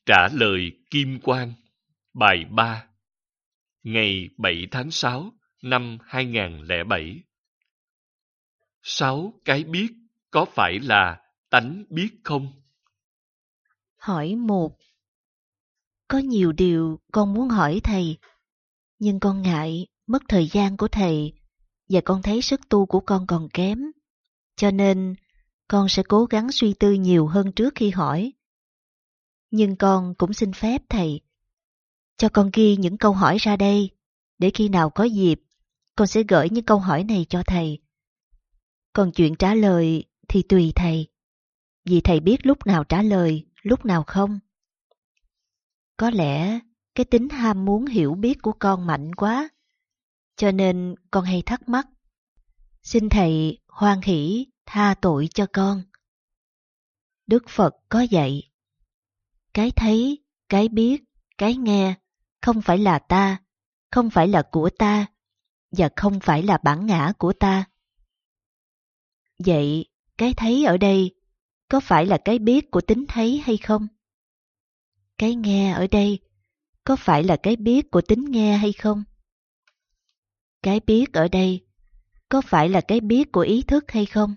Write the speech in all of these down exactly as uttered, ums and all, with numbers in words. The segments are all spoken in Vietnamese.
Trả lời Kim Quang, bài ba, ngày bảy tháng sáu năm hai nghìn không trăm lẻ bảy. Sáu cái biết có phải là tánh biết không? Hỏi một. Có nhiều điều con muốn hỏi thầy, nhưng con ngại mất thời gian của thầy và con thấy sức tu của con còn kém. Cho nên con sẽ cố gắng suy tư nhiều hơn trước khi hỏi. Nhưng con cũng xin phép thầy cho con ghi những câu hỏi ra đây, để khi nào có dịp, con sẽ gửi những câu hỏi này cho thầy. Còn chuyện trả lời thì tùy thầy, vì thầy biết lúc nào trả lời, lúc nào không. Có lẽ cái tính ham muốn hiểu biết của con mạnh quá, cho nên con hay thắc mắc. Xin thầy hoan hỷ tha tội cho con. Đức Phật có dạy, cái thấy, cái biết, cái nghe không phải là ta, không phải là của ta, và không phải là bản ngã của ta. Vậy, cái thấy ở đây có phải là cái biết của tính thấy hay không? Cái nghe ở đây có phải là cái biết của tính nghe hay không? Cái biết ở đây có phải là cái biết của ý thức hay không?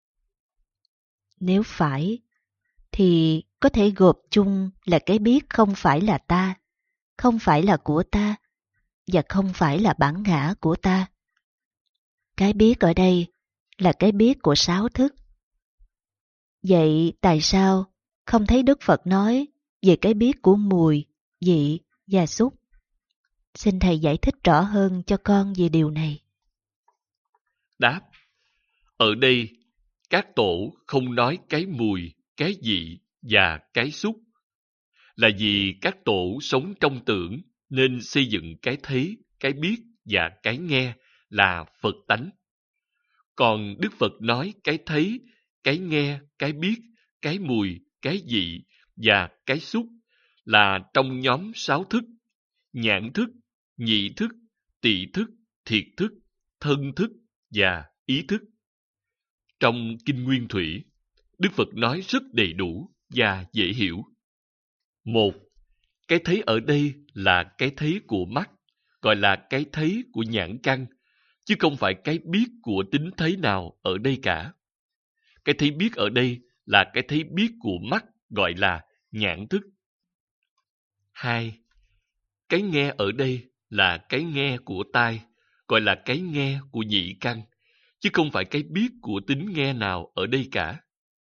Nếu phải, thì có thể gộp chung là cái biết không phải là ta, không phải là của ta, và không phải là bản ngã của ta. Cái biết ở đây là cái biết của sáu thức. Vậy tại sao không thấy Đức Phật nói về cái biết của mùi, vị và xúc? Xin thầy giải thích rõ hơn cho con về điều này. Đáp, ở đây các tổ không nói cái mùi, cái vị và cái xúc, là vì các tổ sống trong tưởng nên xây dựng cái thấy, cái biết và cái nghe là Phật tánh. Còn Đức Phật nói cái thấy, cái nghe, cái biết, cái mùi, cái vị và cái xúc là trong nhóm sáu thức: nhãn thức, nhị thức, tỳ thức, thiệt thức, thân thức và ý thức. Trong Kinh Nguyên Thủy, Đức Phật nói rất đầy đủ và dễ hiểu. Một, cái thấy ở đây là cái thấy của mắt, gọi là cái thấy của nhãn căn, chứ không phải cái biết của tính thấy nào ở đây cả. Cái thấy biết ở đây là cái thấy biết của mắt, gọi là nhãn thức. Hai, cái nghe ở đây là cái nghe của tai, gọi là cái nghe của nhị căn, chứ không phải cái biết của tính nghe nào ở đây cả.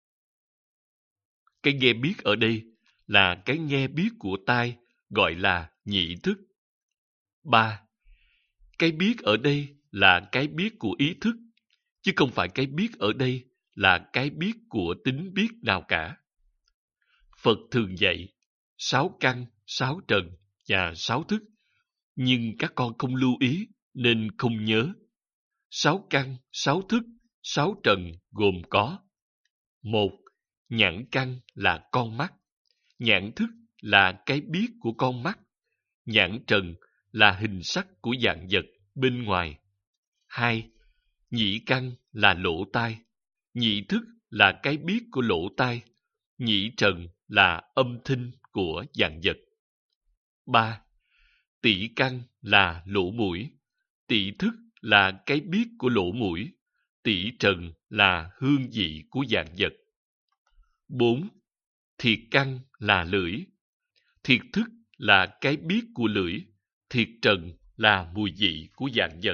Cái nghe biết ở đây là cái nghe biết của tai, gọi là nhị thức. Ba, cái biết ở đây là cái biết của ý thức, chứ không phải cái biết ở đây là cái biết của tính biết nào cả. Phật thường dạy sáu căn, sáu trần và sáu thức, nhưng các con không lưu ý nên không nhớ. Sáu căn, sáu thức, sáu trần gồm có: một, nhãn căn là con mắt, nhãn thức là cái biết của con mắt, nhãn trần là hình sắc của vạn vật bên ngoài. Hai, nhị căn là lỗ tai, nhị thức là cái biết của lỗ tai, nhị trần là âm thanh của vạn vật. Ba, tỷ căn là lỗ mũi, tỷ thức là cái biết của lỗ mũi, tỷ trần là hương vị của vạn vật. Bốn, thiệt căn là lưỡi, thiệt thức là cái biết của lưỡi, thiệt trần là mùi vị của vạn vật.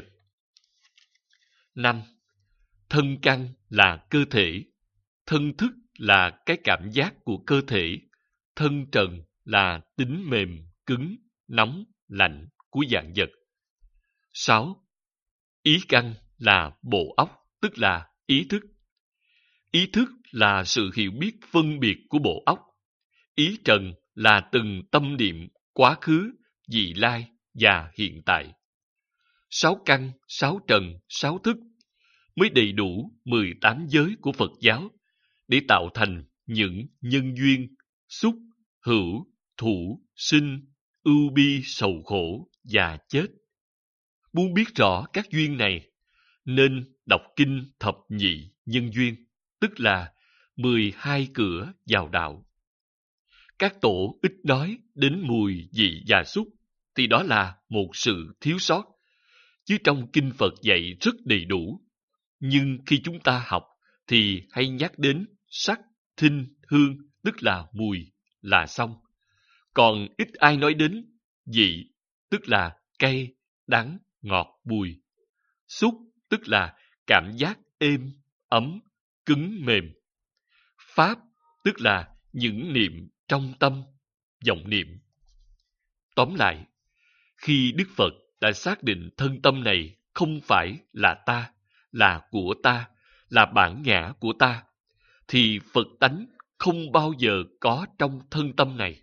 Năm, thân căn là cơ thể, thân thức là cái cảm giác của cơ thể, thân trần là tính mềm, cứng, nóng, lạnh của vạn vật. Sáu, ý căn là bộ óc, tức là ý thức. Ý thức là sự hiểu biết phân biệt của bộ óc. Ý trần là từng tâm niệm, quá khứ, vị lai và hiện tại. Sáu căn, sáu trần, sáu thức mới đầy đủ mười tám giới của Phật giáo để tạo thành những nhân duyên, xúc, hữu, thủ, sinh, ưu bi, sầu khổ và chết. Muốn biết rõ các duyên này, nên đọc kinh thập nhị nhân duyên, tức là mười hai cửa vào đạo. các tổ ít nói đến mùi vị gia súc, thì đó là một sự thiếu sót, chứ trong kinh Phật dạy rất đầy đủ. Nhưng khi chúng ta học thì hay nhắc đến sắc, thinh, hương, tức là mùi, là xong. Còn ít ai nói đến vị, tức là cay, đắng, ngọt, bùi. Xúc, tức là cảm giác êm, ấm, cứng, mềm. Pháp, tức là những niệm trong tâm, vọng niệm. Tóm lại, khi Đức Phật đã xác định thân tâm này không phải là ta, là của ta, là bản ngã của ta, thì Phật tánh không bao giờ có trong thân tâm này.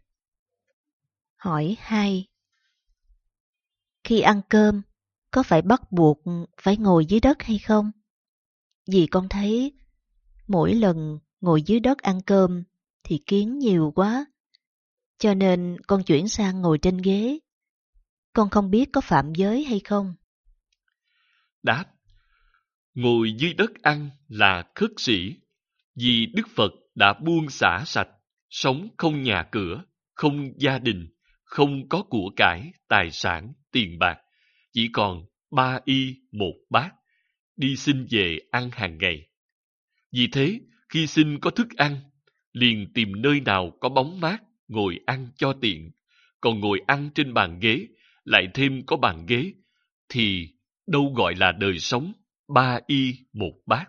Hỏi hai. Khi ăn cơm, có phải bắt buộc phải ngồi dưới đất hay không? Vì con thấy mỗi lần ngồi dưới đất ăn cơm thì kiến nhiều quá, cho nên con chuyển sang ngồi trên ghế. Con không biết có phạm giới hay không? Đáp: ngồi dưới đất ăn là khất sĩ, vì Đức Phật đã buông xả sạch, sống không nhà cửa, không gia đình, không có của cải, tài sản, tiền bạc, chỉ còn ba y một bát, đi xin về ăn hàng ngày. Vì thế, khi xin có thức ăn, liền tìm nơi nào có bóng mát, ngồi ăn cho tiện. Còn ngồi ăn trên bàn ghế, lại thêm có bàn ghế, thì đâu gọi là đời sống ba y một bát.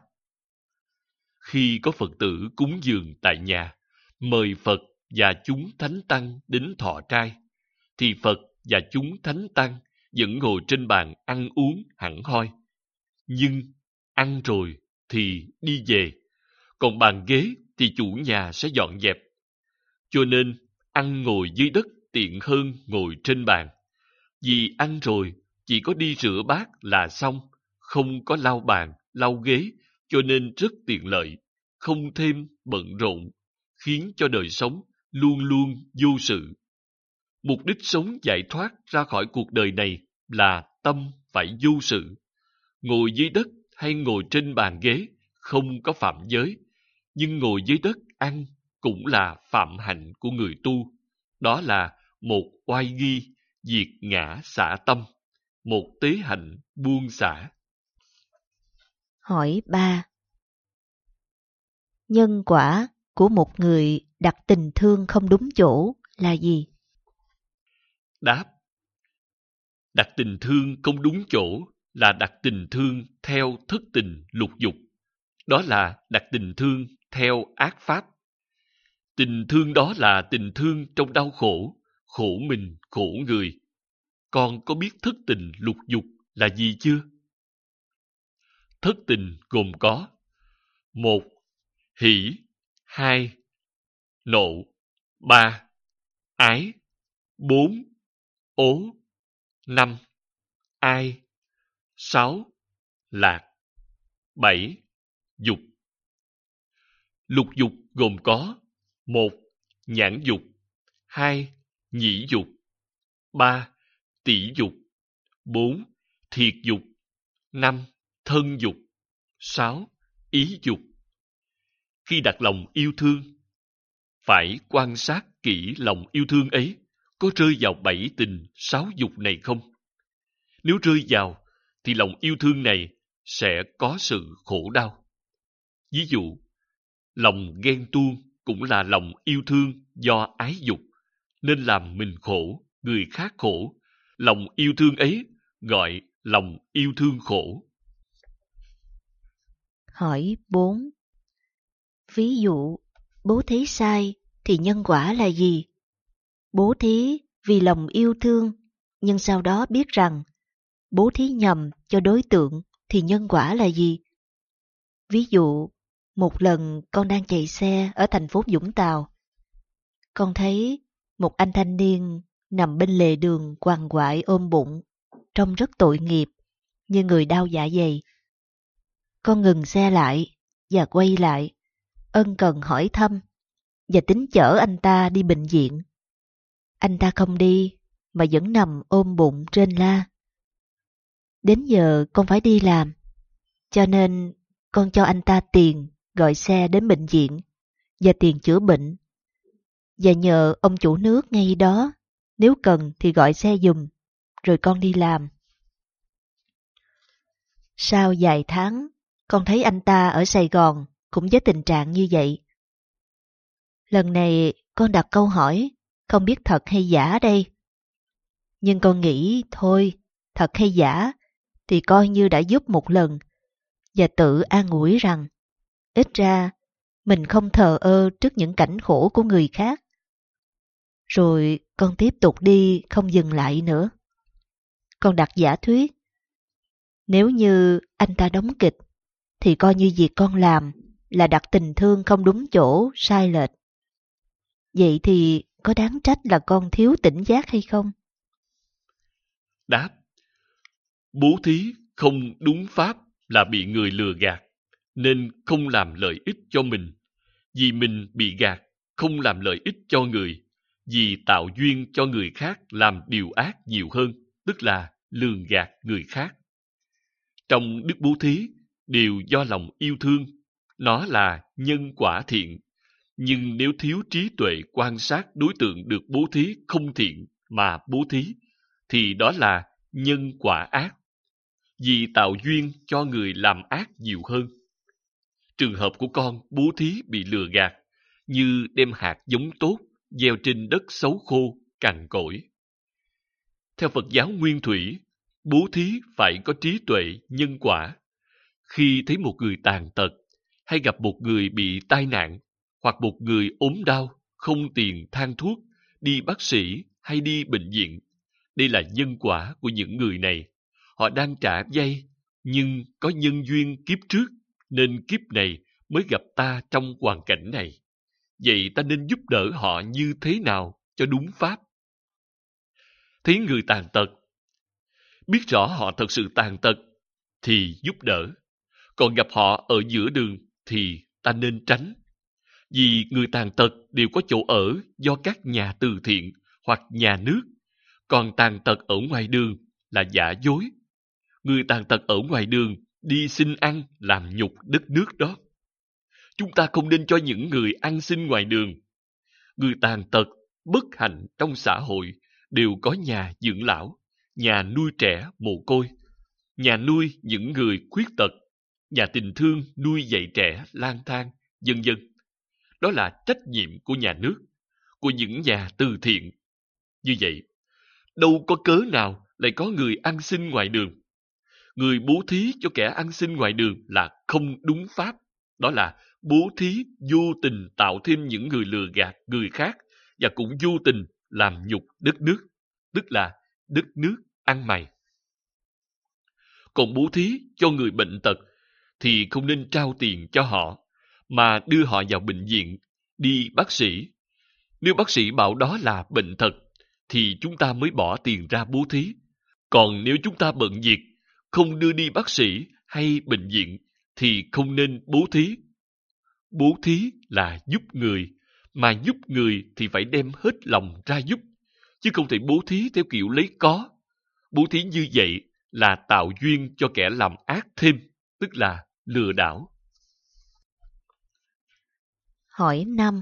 Khi có Phật tử cúng dường tại nhà, mời Phật và chúng thánh tăng đến thọ trai, thì Phật và chúng thánh tăng vẫn ngồi trên bàn ăn uống hẳn hoi. Nhưng ăn rồi thì đi về, còn bàn ghế thì chủ nhà sẽ dọn dẹp. Cho nên ăn ngồi dưới đất tiện hơn ngồi trên bàn. Vì ăn rồi chỉ có đi rửa bát là xong, không có lau bàn, lau ghế, cho nên rất tiện lợi, không thêm bận rộn, khiến cho đời sống luôn luôn vô sự. Mục đích sống giải thoát ra khỏi cuộc đời này là tâm phải vô sự. Ngồi dưới đất hay ngồi trên bàn ghế không có phạm giới, nhưng ngồi dưới đất ăn cũng là phạm hạnh của người tu. Đó là một oai nghi, diệt ngã xả tâm, một tế hạnh buông xả. Hỏi ba. Nhân quả của một người đặt tình thương không đúng chỗ là gì? Đáp: đặt tình thương không đúng chỗ là đặt tình thương theo thất tình lục dục. Đó là đặt tình thương theo ác pháp. Tình thương đó là tình thương trong đau khổ, khổ mình, khổ người. Con có biết thất tình lục dục là gì chưa? Thất tình gồm có: một. Hỷ. Hai. Nộ. Ba. Ái. Bốn. Ố. Năm. Ai. Sáu. Lạc. Bảy. Dục. Lục dục gồm có: một. Nhãn dục. Hai. Nhĩ dục. Ba. Tỷ dục. Bốn. Thiệt dục. Năm. Thân dục. Sáu. Ý dục. Khi đặt lòng yêu thương, phải quan sát kỹ lòng yêu thương ấy có rơi vào bảy tình sáu dục này không. Nếu rơi vào, thì lòng yêu thương này sẽ có sự khổ đau. Ví dụ, lòng ghen tuông cũng là lòng yêu thương do ái dục, nên làm mình khổ, người khác khổ. Lòng yêu thương ấy gọi lòng yêu thương khổ. Hỏi bốn. Ví dụ, bố thí sai thì nhân quả là gì? Bố thí vì lòng yêu thương, nhưng sau đó biết rằng bố thí nhầm cho đối tượng thì nhân quả là gì? Ví dụ, một lần con đang chạy xe ở thành phố Vũng Tàu. Con thấy một anh thanh niên nằm bên lề đường quằn quại ôm bụng, trông rất tội nghiệp, như người đau dạ dày. Con ngừng xe lại và quay lại, ân cần hỏi thăm và tính chở anh ta đi bệnh viện. Anh ta không đi mà vẫn nằm ôm bụng trên la. Đến giờ con phải đi làm, cho nên con cho anh ta tiền gọi xe đến bệnh viện và tiền chữa bệnh. và nhờ ông chủ nước ngay đó, nếu cần thì gọi xe giùm, rồi con đi làm. Sau vài tháng, con thấy anh ta ở Sài Gòn cũng với tình trạng như vậy. Lần này con đặt câu hỏi, không biết thật hay giả đây. Nhưng con nghĩ thôi, thật hay giả thì coi như đã giúp một lần, và tự an ủi rằng ít ra mình không thờ ơ trước những cảnh khổ của người khác. Rồi con tiếp tục đi không dừng lại nữa. Con đặt giả thuyết, nếu như anh ta đóng kịch thì coi như việc con làm là đặt tình thương không đúng chỗ, sai lệch. Vậy thì có đáng trách là con thiếu tỉnh giác hay không? Đáp: bố thí không đúng pháp là bị người lừa gạt, nên không làm lợi ích cho mình. Vì mình bị gạt, không làm lợi ích cho người, vì tạo duyên cho người khác làm điều ác nhiều hơn, tức là lường gạt người khác. Trong đức bố thí đều do lòng yêu thương, nó là nhân quả thiện. Nhưng nếu thiếu trí tuệ quan sát đối tượng được bố thí không thiện mà bố thí, thì đó là nhân quả ác, vì tạo duyên cho người làm ác nhiều hơn. Trường hợp của con bố thí bị lừa gạt, như đem hạt giống tốt gieo trên đất xấu khô, cằn cỗi. Theo Phật giáo Nguyên Thủy, bố thí phải có trí tuệ nhân quả. Khi thấy một người tàn tật, hay gặp một người bị tai nạn, hoặc một người ốm đau, không tiền thang thuốc, đi bác sĩ hay đi bệnh viện, đây là nhân quả của những người này. Họ đang trả vay, nhưng có nhân duyên kiếp trước, nên kiếp này mới gặp ta trong hoàn cảnh này. Vậy ta nên giúp đỡ họ như thế nào cho đúng pháp? Thấy người tàn tật, biết rõ họ thật sự tàn tật, thì giúp đỡ. Còn gặp họ ở giữa đường thì ta nên tránh. Vì người tàn tật đều có chỗ ở do các nhà từ thiện hoặc nhà nước, còn tàn tật ở ngoài đường là giả dối. Người tàn tật ở ngoài đường đi xin ăn làm nhục đất nước đó. Chúng ta không nên cho những người ăn xin ngoài đường. Người tàn tật, bất hạnh trong xã hội đều có nhà dưỡng lão, nhà nuôi trẻ mồ côi, nhà nuôi những người khuyết tật, nhà tình thương nuôi dạy trẻ lang thang, vân vân. Đó là trách nhiệm của nhà nước, của những nhà từ thiện. Như vậy, đâu có cớ nào lại có người ăn xin ngoài đường. Người bố thí cho kẻ ăn xin ngoài đường là không đúng pháp. Đó là bố thí vô tình tạo thêm những người lừa gạt người khác, và cũng vô tình làm nhục đất nước, tức là đất nước ăn mày. Còn bố thí cho người bệnh tật thì không nên trao tiền cho họ, mà đưa họ vào bệnh viện, đi bác sĩ. Nếu bác sĩ bảo đó là bệnh tật, thì chúng ta mới bỏ tiền ra bố thí. Còn nếu chúng ta bận việc, không đưa đi bác sĩ hay bệnh viện, thì không nên bố thí. Bố thí là giúp người, mà giúp người thì phải đem hết lòng ra giúp, chứ không thể bố thí theo kiểu lấy có. Bố thí như vậy là tạo duyên cho kẻ làm ác thêm, tức là lừa đảo. Hỏi năm.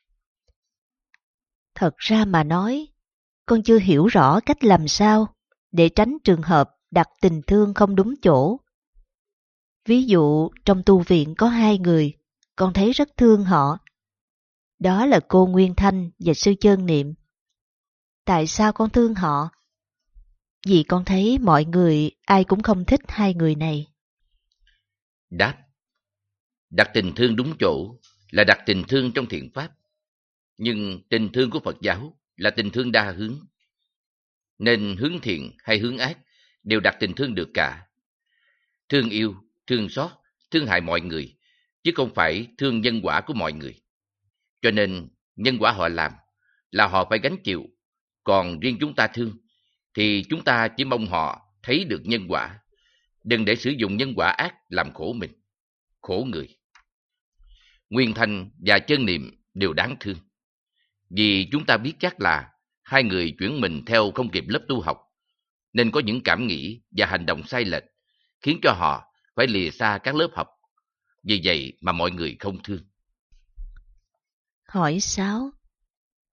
Thật ra mà nói, con chưa hiểu rõ cách làm sao để tránh trường hợp đặt tình thương không đúng chỗ. Ví dụ trong tu viện có hai người, con thấy rất thương họ. Đó là cô Nguyên Thanh và sư Chân Niệm. Tại sao con thương họ? Vì con thấy mọi người ai cũng không thích hai người này. Đáp: đặt tình thương đúng chỗ là đặt tình thương trong thiện pháp. Nhưng tình thương của Phật giáo là tình thương đa hướng. Nên hướng thiện hay hướng ác đều đặt tình thương được cả. Thương yêu, thương xót, thương hại mọi người, chứ không phải thương nhân quả của mọi người. Cho nên nhân quả họ làm là họ phải gánh chịu. Còn riêng chúng ta thương thì chúng ta chỉ mong họ thấy được nhân quả. Đừng để sử dụng nhân quả ác làm khổ mình, khổ người. Nguyên Thanh và Chân Niệm đều đáng thương. Vì chúng ta biết chắc là hai người chuyển mình theo không kịp lớp tu học, nên có những cảm nghĩ và hành động sai lệch, khiến cho họ phải lìa xa các lớp học. Vì vậy mà mọi người không thương. Hỏi sáu.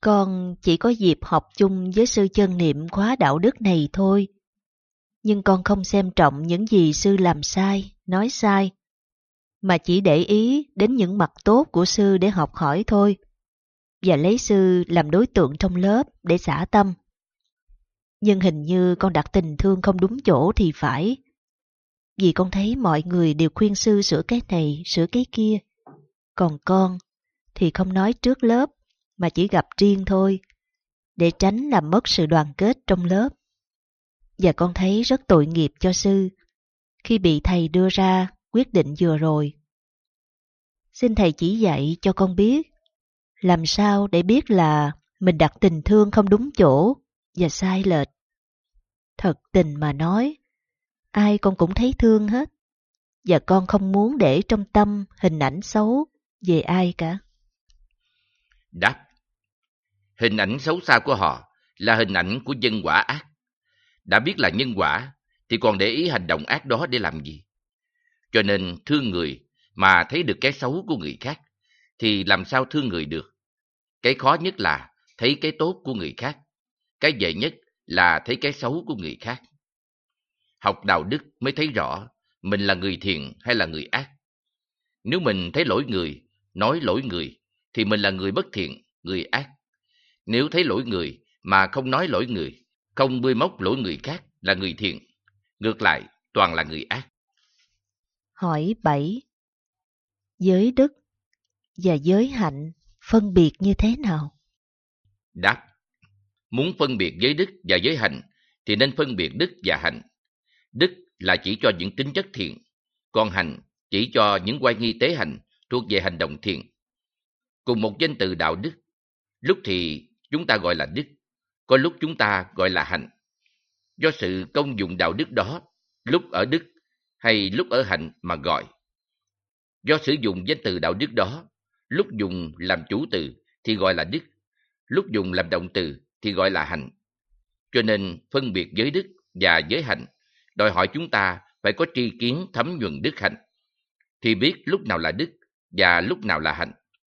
Con chỉ có dịp học chung với sư Chân Niệm khóa đạo đức này thôi. Nhưng con không xem trọng những gì sư làm sai, nói sai, mà chỉ để ý đến những mặt tốt của sư để học hỏi thôi, và lấy sư làm đối tượng trong lớp để xả tâm. Nhưng hình như con đặt tình thương không đúng chỗ thì phải. Vì con thấy mọi người đều khuyên sư sửa cái này, sửa cái kia. Còn con thì không nói trước lớp, mà chỉ gặp riêng thôi, để tránh làm mất sự đoàn kết trong lớp. Và con thấy rất tội nghiệp cho sư khi bị thầy đưa ra quyết định vừa rồi. Xin thầy chỉ dạy cho con biết làm sao để biết là mình đặt tình thương không đúng chỗ và sai lệch. Thật tình mà nói, ai con cũng thấy thương hết, và con không muốn để trong tâm hình ảnh xấu về ai cả. Đáp: hình ảnh xấu xa của họ là hình ảnh của nhân quả ác. Đã biết là nhân quả thì còn để ý hành động ác đó để làm gì? Cho nên thương người mà thấy được cái xấu của người khác thì làm sao thương người được? Cái khó nhất là thấy cái tốt của người khác. Cái dễ nhất là thấy cái xấu của người khác. Học đạo đức mới thấy rõ mình là người thiện hay là người ác. Nếu mình thấy lỗi người, nói lỗi người, thì mình là người bất thiện, người ác. Nếu thấy lỗi người mà không nói lỗi người, không bươi móc lỗi người khác là người thiện. Ngược lại, toàn là người ác. Hỏi bảy. Giới đức và giới hạnh phân biệt như thế nào? Đáp: muốn phân biệt giới đức và giới hạnh thì nên phân biệt đức và hạnh. Đức là chỉ cho những tính chất thiện, còn hạnh chỉ cho những oai nghi tế hạnh thuộc về hành động thiện. Cùng một danh từ đạo đức, lúc thì chúng ta gọi là đức, có lúc chúng ta gọi là hạnh. Do sự công dụng đạo đức đó, lúc ở đức hay lúc ở hạnh mà gọi. Do sử dụng danh từ đạo đức đó, lúc dùng làm chủ từ thì gọi là đức, lúc dùng làm động từ thì gọi là hạnh. Cho nên phân biệt giới đức và giới hạnh đòi hỏi chúng ta phải có tri kiến thấm nhuần đức hạnh, thì biết lúc nào là đức và lúc nào là hạnh.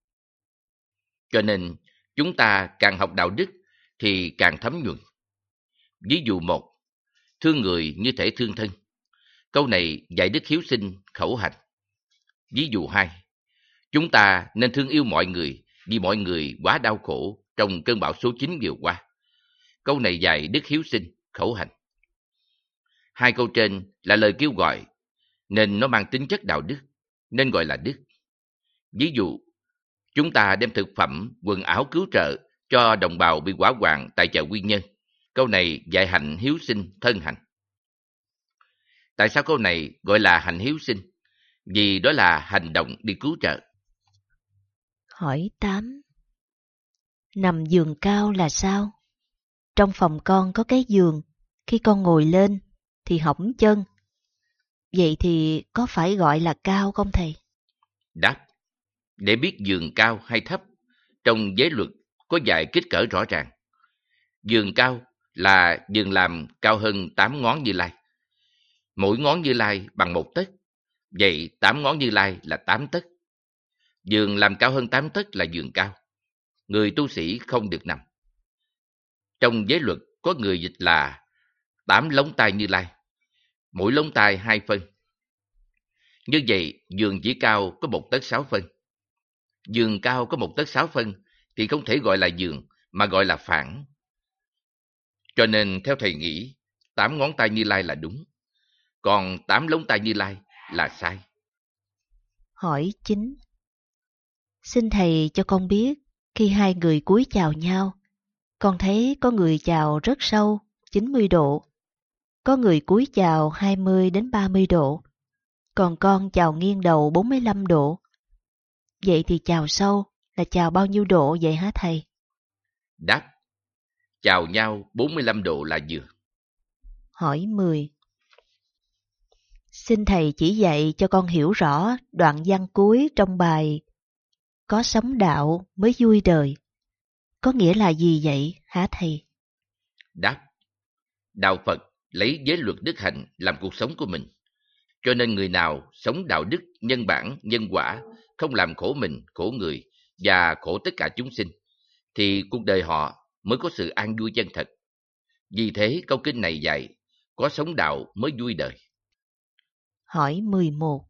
Cho nên chúng ta càng học đạo đức thì càng thấm nhuần. Ví dụ một, thương người như thể thương thân. Câu này dạy đức hiếu sinh khẩu hành. Ví dụ hai, chúng ta nên thương yêu mọi người vì mọi người quá đau khổ trong cơn bão số chín vừa qua. Câu này dạy đức hiếu sinh khẩu hành. Hai câu trên là lời kêu gọi, nên nó mang tính chất đạo đức, nên gọi là đức. Ví dụ, chúng ta đem thực phẩm, quần áo cứu trợ cho đồng bào bị hỏa hoạn tại chợ Quy Nhơn. Câu này dạy hạnh hiếu sinh thân hành. Tại sao câu này gọi là hạnh hiếu sinh? Vì đó là hành động đi cứu trợ. Hỏi tám. Nằm giường cao là sao? Trong phòng con có cái giường, khi con ngồi lên thì hõng chân. Vậy thì có phải gọi là cao không thầy? Đáp: để biết giường cao hay thấp, trong giới luật có dạy kích cỡ rõ ràng. Giường cao là giường làm cao hơn tám ngón Như Lai. Mỗi ngón Như Lai bằng một tấc, vậy tám ngón Như Lai là tám tấc. Giường làm cao hơn tám tấc là giường cao. Người tu sĩ không được nằm. Trong giới luật có người dịch là tám lóng tai Như Lai, mỗi lóng tai hai phân. Như vậy, giường chỉ cao có một tấc sáu phân. Giường cao có một tấc sáu phân thì không thể gọi là giường mà gọi là phản. Cho nên theo thầy nghĩ, tám ngón tay Như Lai là đúng, còn tám lóng tay Như Lai là sai. Hỏi chín. Xin thầy cho con biết, khi hai người cúi chào nhau, con thấy có người chào rất sâu, chín mươi độ, có người cúi chào hai mươi đến ba mươi độ, còn con chào nghiêng đầu bốn mươi lăm độ. Vậy thì chào sâu là chào bao nhiêu độ vậy hả thầy? Đáp: chào nhau bốn mươi lăm độ là vừa. Hỏi mười. Xin thầy chỉ dạy cho con hiểu rõ đoạn văn cuối trong bài có sống đạo mới vui đời. Có nghĩa là gì vậy hả thầy? Đáp: đạo Phật lấy giới luật đức hạnh làm cuộc sống của mình. Cho nên người nào sống đạo đức, nhân bản, nhân quả, không làm khổ mình, khổ người và khổ tất cả chúng sinh, thì cuộc đời họ mới có sự an vui chân thật. Vì thế câu kinh này dạy, có sống đạo mới vui đời. Hỏi mười một.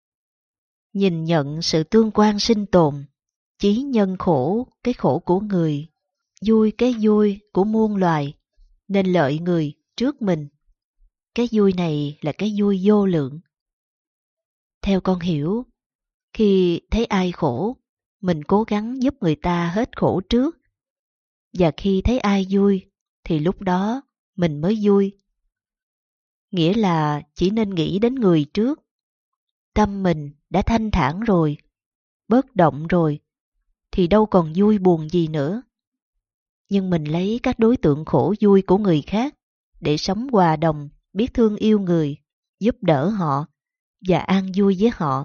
Nhìn nhận sự tương quan sinh tồn, chí nhân khổ cái khổ của người, vui cái vui của muôn loài, nên lợi người trước mình. Cái vui này là cái vui vô lượng. Theo con hiểu, khi thấy ai khổ, mình cố gắng giúp người ta hết khổ trước. Và khi thấy ai vui, thì lúc đó mình mới vui. Nghĩa là chỉ nên nghĩ đến người trước. Tâm mình đã thanh thản rồi, bớt động rồi, thì đâu còn vui buồn gì nữa. Nhưng mình lấy các đối tượng khổ vui của người khác để sống hòa đồng, biết thương yêu người, giúp đỡ họ và an vui với họ.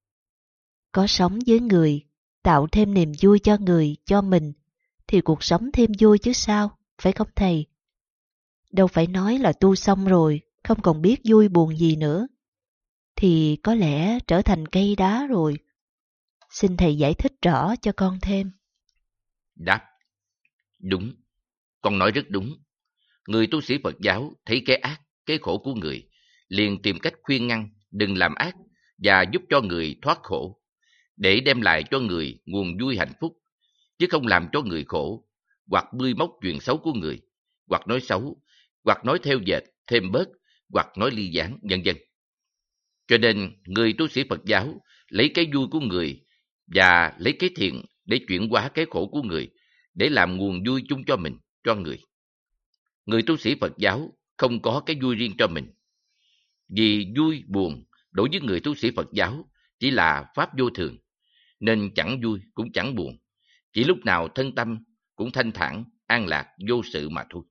Có sống với người, tạo thêm niềm vui cho người, cho mình, thì cuộc sống thêm vui chứ sao, phải không thầy? Đâu phải nói là tu xong rồi, không còn biết vui buồn gì nữa, thì có lẽ trở thành cây đá rồi. Xin thầy giải thích rõ cho con thêm. Đáp: đúng, con nói rất đúng. Người tu sĩ Phật giáo thấy cái ác, cái khổ của người, liền tìm cách khuyên ngăn đừng làm ác và giúp cho người thoát khổ, để đem lại cho người nguồn vui hạnh phúc, chứ không làm cho người khổ, hoặc bươi móc chuyện xấu của người, hoặc nói xấu, hoặc nói theo dệt, thêm bớt, hoặc nói ly gián, vân vân. Cho nên, người tu sĩ Phật giáo lấy cái vui của người và lấy cái thiện để chuyển hóa cái khổ của người, để làm nguồn vui chung cho mình, cho người. Người tu sĩ Phật giáo không có cái vui riêng cho mình. Vì vui buồn đối với người tu sĩ Phật giáo chỉ là pháp vô thường, nên chẳng vui cũng chẳng buồn, chỉ lúc nào thân tâm cũng thanh thản, an lạc, vô sự mà thôi.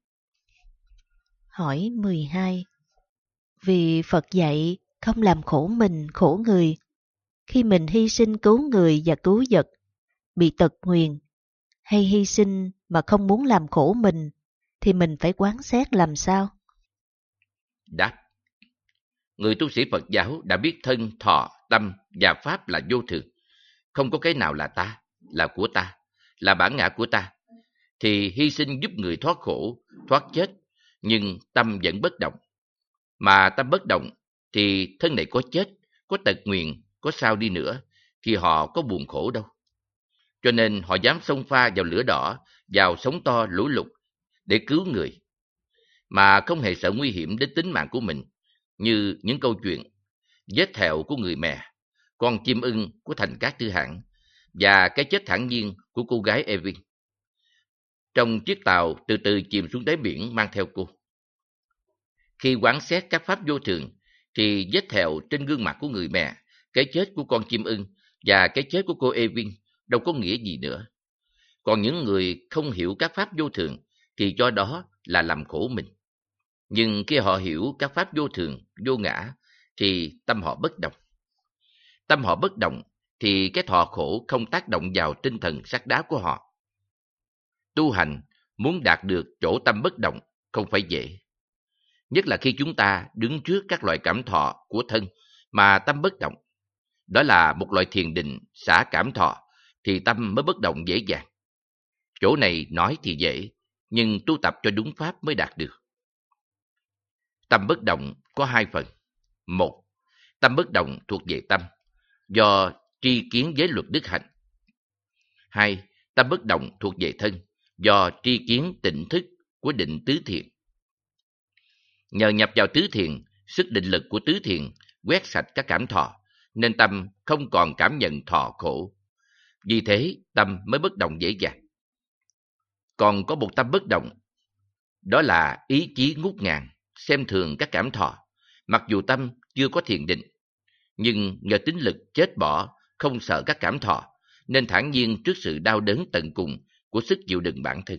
Hỏi mười hai. Vì Phật dạy không làm khổ mình, khổ người. Khi mình hy sinh cứu người và cứu vật, bị tật nguyền, hay hy sinh mà không muốn làm khổ mình, thì mình phải quán xét làm sao? Đáp: người tu sĩ Phật giáo đã biết thân, thọ, tâm và pháp là vô thường, không có cái nào là ta, là của ta, là bản ngã của ta, thì hy sinh giúp người thoát khổ, thoát chết, nhưng tâm vẫn bất động. Mà tâm bất động thì thân này có chết, có tật nguyền, có sao đi nữa, thì họ có buồn khổ đâu. Cho nên họ dám xông pha vào lửa đỏ, vào sóng to lũ lụt để cứu người, mà không hề sợ nguy hiểm đến tính mạng của mình, như những câu chuyện vết thẹo của người mẹ, con chim ưng của Thành Cát Tư Hãn và cái chết thản nhiên của cô gái Evin trong chiếc tàu từ từ chìm xuống đáy biển mang theo cô. Khi quán xét các pháp vô thường, thì vết thẹo trên gương mặt của người mẹ, cái chết của con chim ưng và cái chết của cô Evin đâu có nghĩa gì nữa. Còn những người không hiểu các pháp vô thường thì cho đó là làm khổ mình. Nhưng khi họ hiểu các pháp vô thường, vô ngã, thì tâm họ bất động. Tâm họ bất động thì cái thọ khổ không tác động vào tinh thần sắt đá của họ. Tu hành muốn đạt được chỗ tâm bất động không phải dễ. Nhất là khi chúng ta đứng trước các loại cảm thọ của thân mà tâm bất động. Đó là một loại thiền định xả cảm thọ thì tâm mới bất động dễ dàng. Chỗ này nói thì dễ, nhưng tu tập cho đúng pháp mới đạt được. Tâm bất động có hai phần. Một, tâm bất động thuộc về tâm, do tri kiến giới luật đức hạnh. Hai, tâm bất động thuộc về thân, do tri kiến tỉnh thức của định tứ thiền. Nhờ nhập vào tứ thiền, sức định lực của tứ thiền quét sạch các cảm thọ, nên tâm không còn cảm nhận thọ khổ. Vì thế, tâm mới bất động dễ dàng. Còn có một tâm bất động, đó là ý chí ngút ngàn, xem thường các cảm thọ, mặc dù tâm chưa có thiền định, nhưng nhờ tính lực chết bỏ, không sợ các cảm thọ, nên thản nhiên trước sự đau đớn tận cùng của sức chịu đựng bản thân.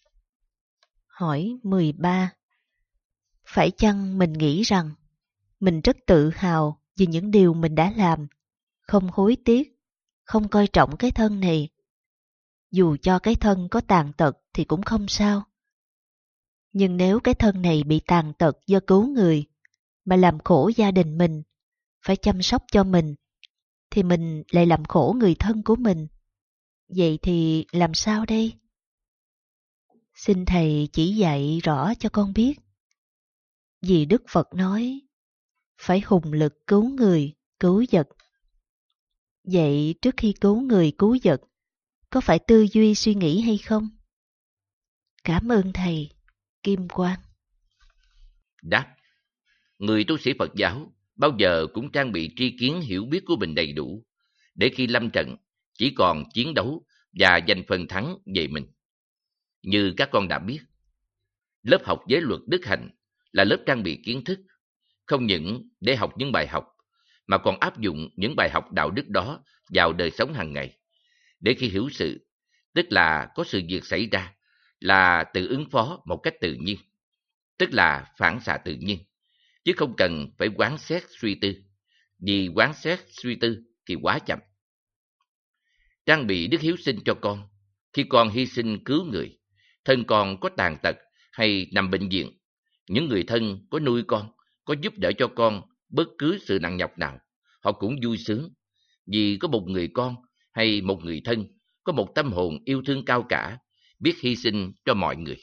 Hỏi mười ba. Phải chăng mình nghĩ rằng mình rất tự hào vì những điều mình đã làm, không hối tiếc, không coi trọng cái thân này? Dù cho cái thân có tàn tật thì cũng không sao. Nhưng nếu cái thân này bị tàn tật do cứu người, mà làm khổ gia đình mình, phải chăm sóc cho mình, thì mình lại làm khổ người thân của mình. Vậy thì làm sao đây? Xin thầy chỉ dạy rõ cho con biết. Vì Đức Phật nói, phải hùng lực cứu người, cứu vật. Vậy trước khi cứu người, cứu vật, có phải tư duy suy nghĩ hay không? Cảm ơn thầy, Kim Quang. Đáp: người tu sĩ Phật giáo bao giờ cũng trang bị tri kiến hiểu biết của mình đầy đủ, để khi lâm trận chỉ còn chiến đấu và giành phần thắng về mình. Như các con đã biết, lớp học giới luật đức hạnh là lớp trang bị kiến thức, không những để học những bài học, mà còn áp dụng những bài học đạo đức đó vào đời sống hàng ngày, để khi hiểu sự, tức là có sự việc xảy ra, là tự ứng phó một cách tự nhiên, tức là phản xạ tự nhiên, chứ không cần phải quán xét suy tư, vì quán xét suy tư thì quá chậm. Trang bị đức hiếu sinh cho con, khi con hy sinh cứu người, thân con có tàn tật hay nằm bệnh viện, những người thân có nuôi con, có giúp đỡ cho con bất cứ sự nặng nhọc nào, họ cũng vui sướng, vì có một người con hay một người thân có một tâm hồn yêu thương cao cả, biết hy sinh cho mọi người.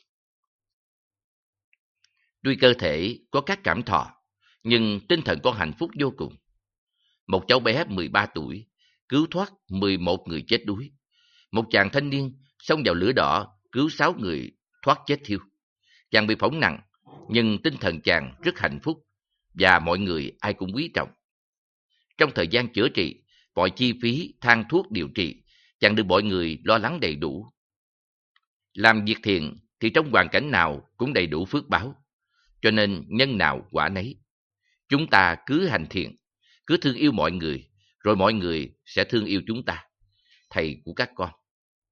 Tuy cơ thể có các cảm thọ, nhưng tinh thần con hạnh phúc vô cùng. Một cháu bé mười ba tuổi cứu thoát mười một người chết đuối. Một chàng thanh niên xông vào lửa đỏ cứu sáu người thoát chết thiêu. Chàng bị phỏng nặng, nhưng tinh thần chàng rất hạnh phúc và mọi người ai cũng quý trọng. Trong thời gian chữa trị, mọi chi phí thang thuốc điều trị, chàng được mọi người lo lắng đầy đủ. Làm việc thiện thì trong hoàn cảnh nào cũng đầy đủ phước báo, cho nên nhân nào quả nấy. Chúng ta cứ hành thiện, cứ thương yêu mọi người, rồi mọi người sẽ thương yêu chúng ta. Thầy của các con.